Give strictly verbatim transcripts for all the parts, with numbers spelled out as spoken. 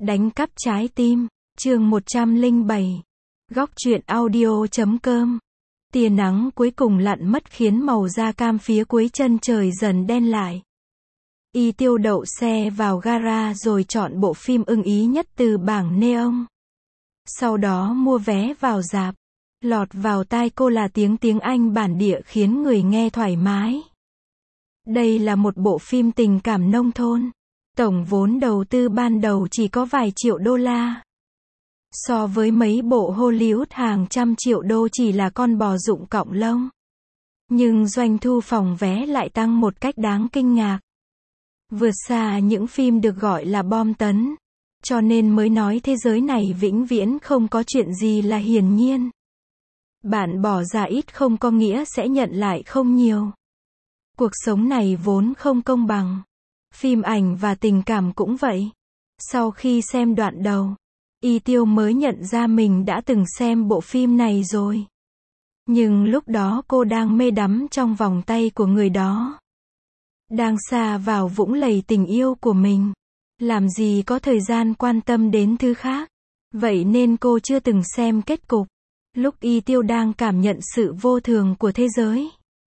Đánh cắp trái tim, chương một trăm lẻ bảy. Góc truyện audio chấm com. Tia nắng cuối cùng lặn mất khiến màu da cam phía cuối chân trời dần đen lại. Y Tiêu đậu xe vào gara rồi chọn bộ phim ưng ý nhất từ bảng neon. Sau đó mua vé vào rạp. Lọt vào tai cô là tiếng tiếng Anh bản địa khiến người nghe thoải mái. Đây là một bộ phim tình cảm nông thôn. Tổng vốn đầu tư ban đầu chỉ có vài triệu đô la. So với mấy bộ Hollywood hàng trăm triệu đô chỉ là con bò rụng cọng lông. Nhưng doanh thu phòng vé lại tăng một cách đáng kinh ngạc. Vượt xa những phim được gọi là bom tấn. Cho nên mới nói thế giới này vĩnh viễn không có chuyện gì là hiển nhiên. Bạn bỏ ra ít không có nghĩa sẽ nhận lại không nhiều. Cuộc sống này vốn không công bằng. Phim ảnh và tình cảm cũng vậy. Sau khi xem đoạn đầu, Y Tiêu mới nhận ra mình đã từng xem bộ phim này rồi. Nhưng lúc đó cô đang mê đắm trong vòng tay của người đó. Đang sa vào vũng lầy tình yêu của mình. Làm gì có thời gian quan tâm đến thứ khác. Vậy nên cô chưa từng xem kết cục. Lúc Y Tiêu đang cảm nhận sự vô thường của thế giới.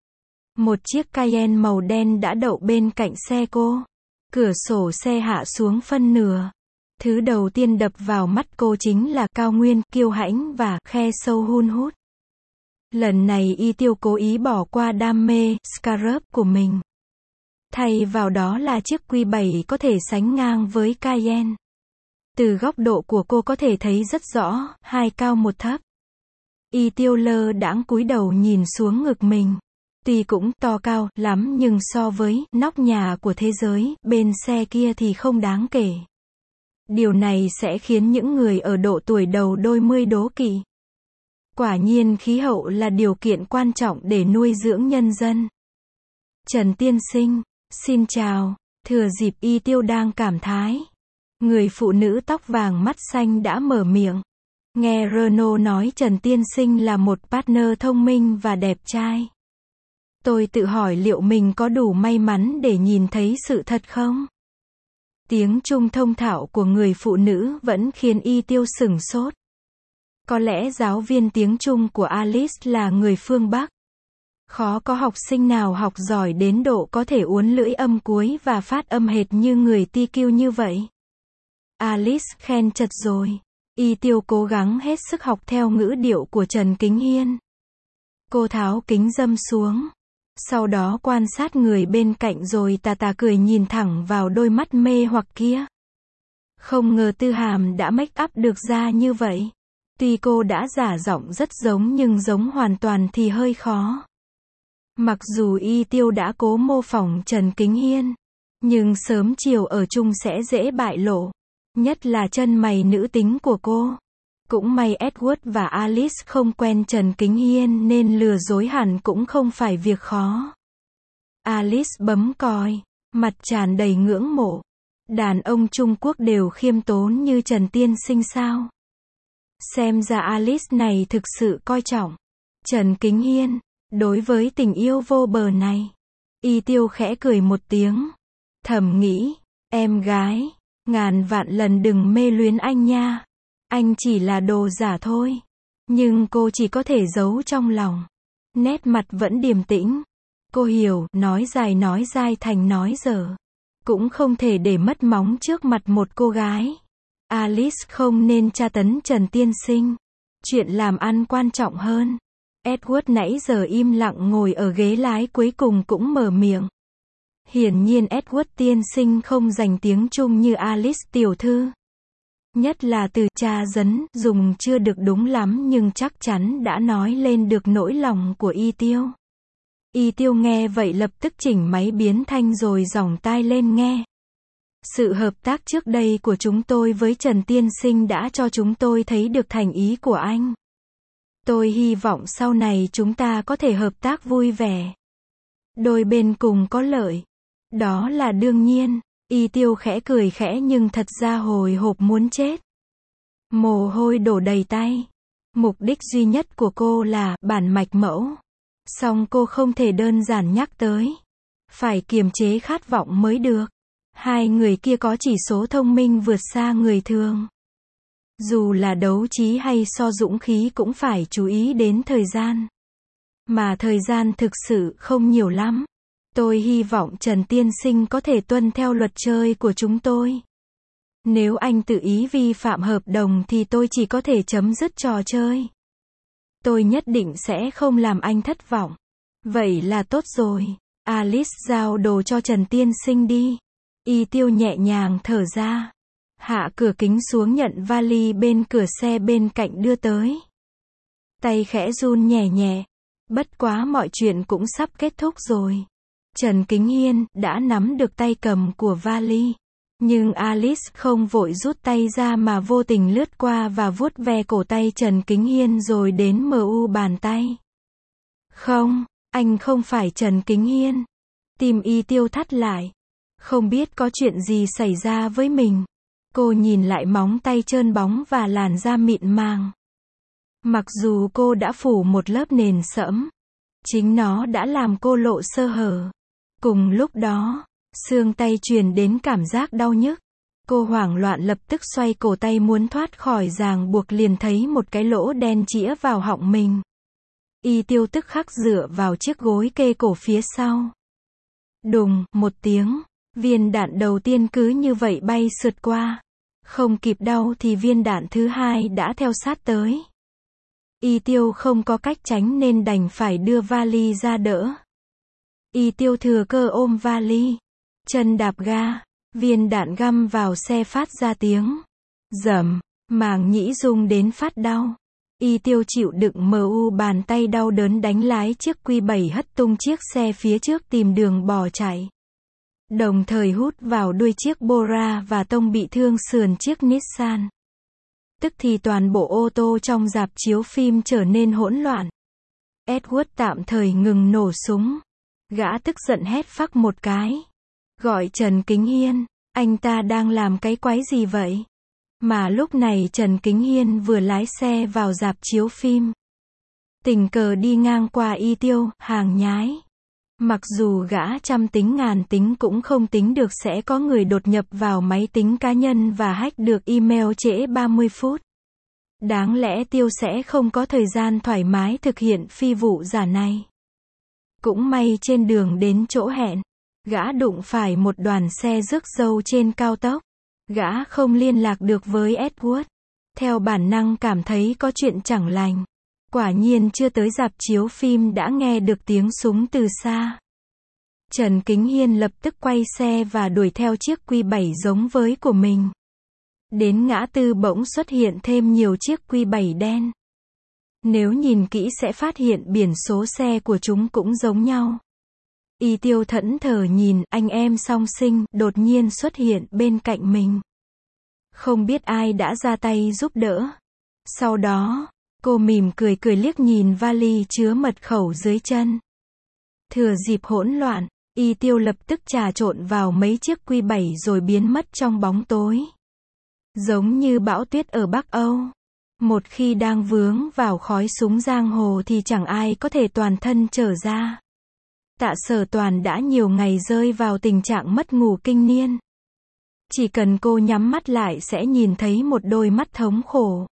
Một chiếc Cayenne màu đen đã đậu bên cạnh xe cô. Cửa sổ xe hạ xuống phân nửa. Thứ đầu tiên đập vào mắt cô chính là cao nguyên, kiêu hãnh và khe sâu hun hút. Lần này Y Tiêu cố ý bỏ qua đam mê, Scarab của mình. Thay vào đó là chiếc Q bảy có thể sánh ngang với Cayenne. Từ góc độ của cô có thể thấy rất rõ, hai cao một thấp. Y Tiêu lơ đãng cúi đầu nhìn xuống ngực mình. Tuy cũng to cao lắm nhưng so với nóc nhà của thế giới bên xe kia thì không đáng kể. Điều này sẽ khiến những người ở độ tuổi đầu đôi mươi đố kỵ. Quả nhiên khí hậu là điều kiện quan trọng để nuôi dưỡng nhân dân. Trần tiên sinh, xin chào. Thừa dịp Y Tiêu đang cảm thái, người phụ nữ tóc vàng mắt xanh đã mở miệng. Nghe Renault nói Trần tiên sinh là một partner thông minh và đẹp trai. Tôi tự hỏi liệu mình có đủ may mắn để nhìn thấy sự thật không? Tiếng Trung thông thạo của người phụ nữ vẫn khiến Y Tiêu sửng sốt. Có lẽ giáo viên tiếng Trung của Alice là người phương Bắc. Khó có học sinh nào học giỏi đến độ có thể uốn lưỡi âm cuối và phát âm hệt như người ti kiu như vậy. Alice khen chật rồi. Y Tiêu cố gắng hết sức học theo ngữ điệu của Trần Kính Hiên. Cô tháo kính râm xuống. Sau đó quan sát người bên cạnh rồi tà tà cười nhìn thẳng vào đôi mắt mê hoặc kia. Không ngờ Tư Hàm đã make up được ra như vậy. Tuy cô đã giả giọng rất giống nhưng giống hoàn toàn thì hơi khó. Mặc dù Y Tiêu đã cố mô phỏng Trần Kính Hiên, nhưng sớm chiều ở chung sẽ dễ bại lộ. Nhất là chân mày nữ tính của cô. Cũng may Edward và Alice không quen Trần Kính Hiên nên lừa dối hẳn cũng không phải việc khó. Alice bấm còi, mặt tràn đầy ngưỡng mộ. Đàn ông Trung Quốc đều khiêm tốn như Trần tiên sinh sao? Xem ra Alice này thực sự coi trọng Trần Kính Hiên. Đối với tình yêu vô bờ này, Y Tiêu khẽ cười một tiếng. Thầm nghĩ, em gái, ngàn vạn lần đừng mê luyến anh nha. Anh chỉ là đồ giả thôi. Nhưng cô chỉ có thể giấu trong lòng. Nét mặt vẫn điềm tĩnh. Cô hiểu, nói dài nói dai thành nói dở. Cũng không thể để mất móng trước mặt một cô gái. Alice không nên tra tấn Trần tiên sinh. Chuyện làm ăn quan trọng hơn. Edward nãy giờ im lặng ngồi ở ghế lái cuối cùng cũng mở miệng. Hiển nhiên Edward tiên sinh không dành tiếng Trung như Alice tiểu thư. Nhất là từ tra dấn dùng chưa được đúng lắm nhưng chắc chắn đã nói lên được nỗi lòng của Y Tiêu. Y Tiêu nghe vậy lập tức chỉnh máy biến thanh rồi giỏng tai lên nghe. Sự hợp tác trước đây của chúng tôi với Trần tiên sinh đã cho chúng tôi thấy được thành ý của anh. Tôi hy vọng sau này chúng ta có thể hợp tác vui vẻ. Đôi bên cùng có lợi. Đó là đương nhiên. Y Tiêu khẽ cười khẽ nhưng thật ra hồi hộp muốn chết. Mồ hôi đổ đầy tay. Mục đích duy nhất của cô là bản mạch mẫu. Song cô không thể đơn giản nhắc tới. Phải kiềm chế khát vọng mới được. Hai người kia có chỉ số thông minh vượt xa người thường. Dù là đấu trí hay so dũng khí cũng phải chú ý đến thời gian. Mà thời gian thực sự không nhiều lắm. Tôi hy vọng Trần Tiên Sinh có thể tuân theo luật chơi của chúng tôi. Nếu anh tự ý vi phạm hợp đồng thì tôi chỉ có thể chấm dứt trò chơi. Tôi nhất định sẽ không làm anh thất vọng. Vậy là tốt rồi. Alice giao đồ cho Trần Tiên Sinh đi. Y Tiêu nhẹ nhàng thở ra. Hạ cửa kính xuống nhận vali bên cửa xe bên cạnh đưa tới. Tay khẽ run nhẹ nhẹ. Bất quá mọi chuyện cũng sắp kết thúc rồi. Trần Kính Hiên đã nắm được tay cầm của vali. Nhưng Alice không vội rút tay ra mà vô tình lướt qua và vuốt ve cổ tay Trần Kính Hiên rồi đến mờ u bàn tay. Không, anh không phải Trần Kính Hiên. Tim Y Tiêu thắt lại. Không biết có chuyện gì xảy ra với mình. Cô nhìn lại móng tay trơn bóng và làn da mịn màng. Mặc dù cô đã phủ một lớp nền sẫm, chính nó đã làm cô lộ sơ hở. Cùng lúc đó, xương tay truyền đến cảm giác đau nhức. Cô hoảng loạn lập tức xoay cổ tay muốn thoát khỏi ràng buộc liền thấy một cái lỗ đen chĩa vào họng mình. Y Tiêu tức khắc dựa vào chiếc gối kê cổ phía sau. Đùng, một tiếng, viên đạn đầu tiên cứ như vậy bay sượt qua. Không kịp đau thì viên đạn thứ hai đã theo sát tới. Y Tiêu không có cách tránh nên đành phải đưa vali ra đỡ. Y Tiêu thừa cơ ôm vali, chân đạp ga, viên đạn găm vào xe phát ra tiếng rầm, màng nhĩ rung đến phát đau. Y Tiêu chịu đựng mờ u bàn tay đau đớn đánh lái chiếc Q bảy hất tung chiếc xe phía trước tìm đường bỏ chạy. Đồng thời hút vào đuôi chiếc Bora và tông bị thương sườn chiếc Nissan. Tức thì toàn bộ ô tô trong rạp chiếu phim trở nên hỗn loạn. Edward tạm thời ngừng nổ súng. Gã tức giận hét phắc một cái. Gọi Trần Kính Hiên, anh ta đang làm cái quái gì vậy? Mà lúc này Trần Kính Hiên vừa lái xe vào rạp chiếu phim. Tình cờ đi ngang qua Y Tiêu, hàng nhái. Mặc dù gã trăm tính ngàn tính cũng không tính được sẽ có người đột nhập vào máy tính cá nhân và hack được email trễ ba mươi phút. Đáng lẽ Tiêu sẽ không có thời gian thoải mái thực hiện phi vụ giả này. Cũng may trên đường đến chỗ hẹn, gã đụng phải một đoàn xe rước dâu trên cao tốc. Gã không liên lạc được với Edward. Theo bản năng cảm thấy có chuyện chẳng lành. Quả nhiên chưa tới rạp chiếu phim đã nghe được tiếng súng từ xa. Trần Kính Hiên lập tức quay xe và đuổi theo chiếc Q bảy giống với của mình. Đến ngã tư bỗng xuất hiện thêm nhiều chiếc Q bảy đen. Nếu nhìn kỹ sẽ phát hiện biển số xe của chúng cũng giống nhau. Y Tiêu thẫn thờ nhìn anh em song sinh đột nhiên xuất hiện bên cạnh mình. Không biết ai đã ra tay giúp đỡ. Sau đó, cô mỉm cười cười liếc nhìn vali chứa mật khẩu dưới chân. Thừa dịp hỗn loạn, Y Tiêu lập tức trà trộn vào mấy chiếc Q bảy rồi biến mất trong bóng tối. Giống như bão tuyết ở Bắc Âu. Một khi đang vướng vào khói súng giang hồ thì chẳng ai có thể toàn thân trở ra. Tạ Sở Toàn đã nhiều ngày rơi vào tình trạng mất ngủ kinh niên. Chỉ cần cô nhắm mắt lại sẽ nhìn thấy một đôi mắt thống khổ.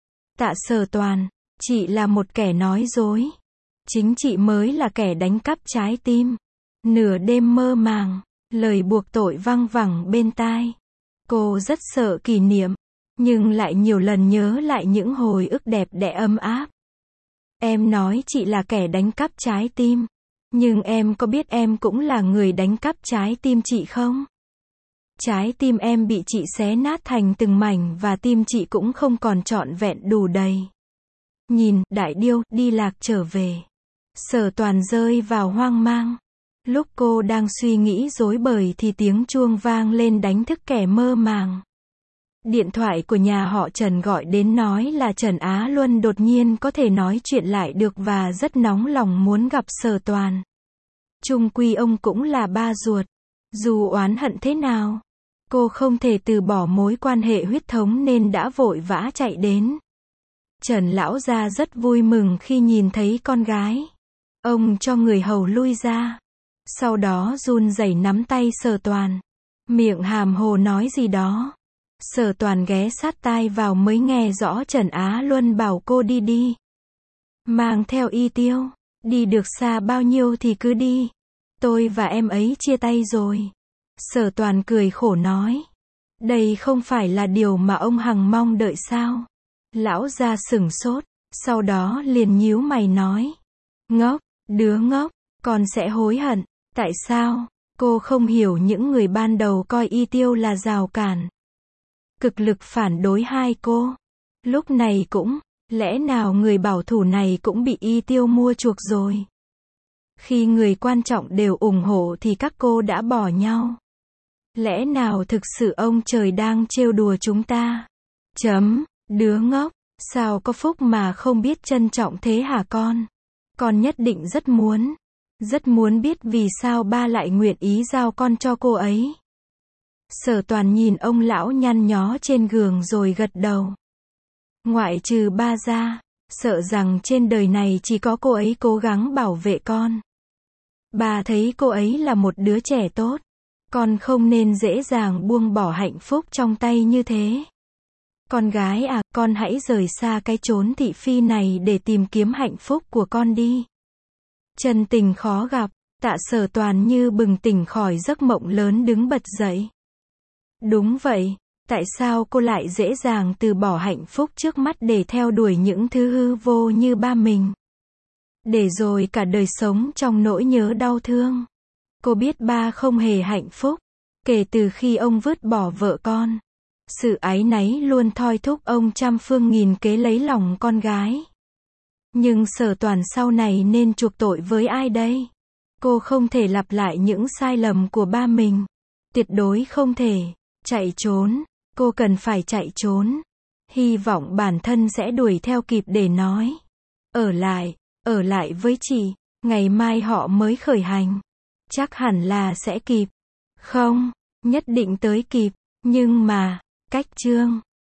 Tạ Sở Toàn, chị là một kẻ nói dối. Chính chị mới là kẻ đánh cắp trái tim. Nửa đêm mơ màng, lời buộc tội văng vẳng bên tai. Cô rất sợ kỷ niệm, nhưng lại nhiều lần nhớ lại những hồi ức đẹp đẽ ấm áp. Em nói chị là kẻ đánh cắp trái tim. Nhưng em có biết em cũng là người đánh cắp trái tim chị không? Trái tim em bị chị xé nát thành từng mảnh và tim chị cũng không còn trọn vẹn đủ đầy. Nhìn, Đại Điêu, đi lạc trở về. Sở Toàn rơi vào hoang mang. Lúc cô đang suy nghĩ rối bời thì tiếng chuông vang lên đánh thức kẻ mơ màng. Điện thoại của nhà họ Trần gọi đến nói là Trần Á Luân đột nhiên có thể nói chuyện lại được và rất nóng lòng muốn gặp Sở Toàn. Chung quy ông cũng là ba ruột. Dù oán hận thế nào, cô không thể từ bỏ mối quan hệ huyết thống nên đã vội vã chạy đến. Trần lão gia rất vui mừng khi nhìn thấy con gái. Ông cho người hầu lui ra. Sau đó run rẩy nắm tay Sở Toàn. Miệng hàm hồ nói gì đó. Sở Toàn ghé sát tai vào mới nghe rõ Trần Á Luân bảo cô đi đi. Mang theo Y Tiêu, đi được xa bao nhiêu thì cứ đi. Tôi và em ấy chia tay rồi. Sở Toàn cười khổ nói. Đây không phải là điều mà ông hằng mong đợi sao? Lão gia sửng sốt, sau đó liền nhíu mày nói. Ngốc, đứa ngốc, con sẽ hối hận. Tại sao? Cô không hiểu những người ban đầu coi Y Tiêu là rào cản. Cực lực phản đối hai cô. Lúc này cũng, lẽ nào người bảo thủ này cũng bị Y Tiêu mua chuộc rồi? Khi người quan trọng đều ủng hộ thì các cô đã bỏ nhau. Lẽ nào thực sự ông trời đang trêu đùa chúng ta? Chấm, đứa ngốc, sao có phúc mà không biết trân trọng thế hả con? Con nhất định rất muốn, rất muốn biết vì sao ba lại nguyện ý giao con cho cô ấy. Sở Toàn nhìn ông lão nhăn nhó trên giường rồi gật đầu. Ngoại trừ ba ra, sợ rằng trên đời này chỉ có cô ấy cố gắng bảo vệ con. Bà thấy cô ấy là một đứa trẻ tốt. Con không nên dễ dàng buông bỏ hạnh phúc trong tay như thế. Con gái à, con hãy rời xa cái chốn thị phi này để tìm kiếm hạnh phúc của con đi. Chân tình khó gặp, Tạ Sở Toàn như bừng tỉnh khỏi giấc mộng lớn đứng bật dậy. Đúng vậy, tại sao cô lại dễ dàng từ bỏ hạnh phúc trước mắt để theo đuổi những thứ hư vô như ba mình? Để rồi cả đời sống trong nỗi nhớ đau thương. Cô biết ba không hề hạnh phúc, kể từ khi ông vứt bỏ vợ con. Sự áy náy luôn thôi thúc ông trăm phương nghìn kế lấy lòng con gái. Nhưng Sở Toàn sau này nên chuộc tội với ai đây? Cô không thể lặp lại những sai lầm của ba mình. Tuyệt đối không thể. Chạy trốn, cô cần phải chạy trốn. Hy vọng bản thân sẽ đuổi theo kịp để nói. Ở lại, ở lại với chị, ngày mai họ mới khởi hành. Chắc hẳn là sẽ kịp. Không, nhất định tới kịp, nhưng mà, cách chương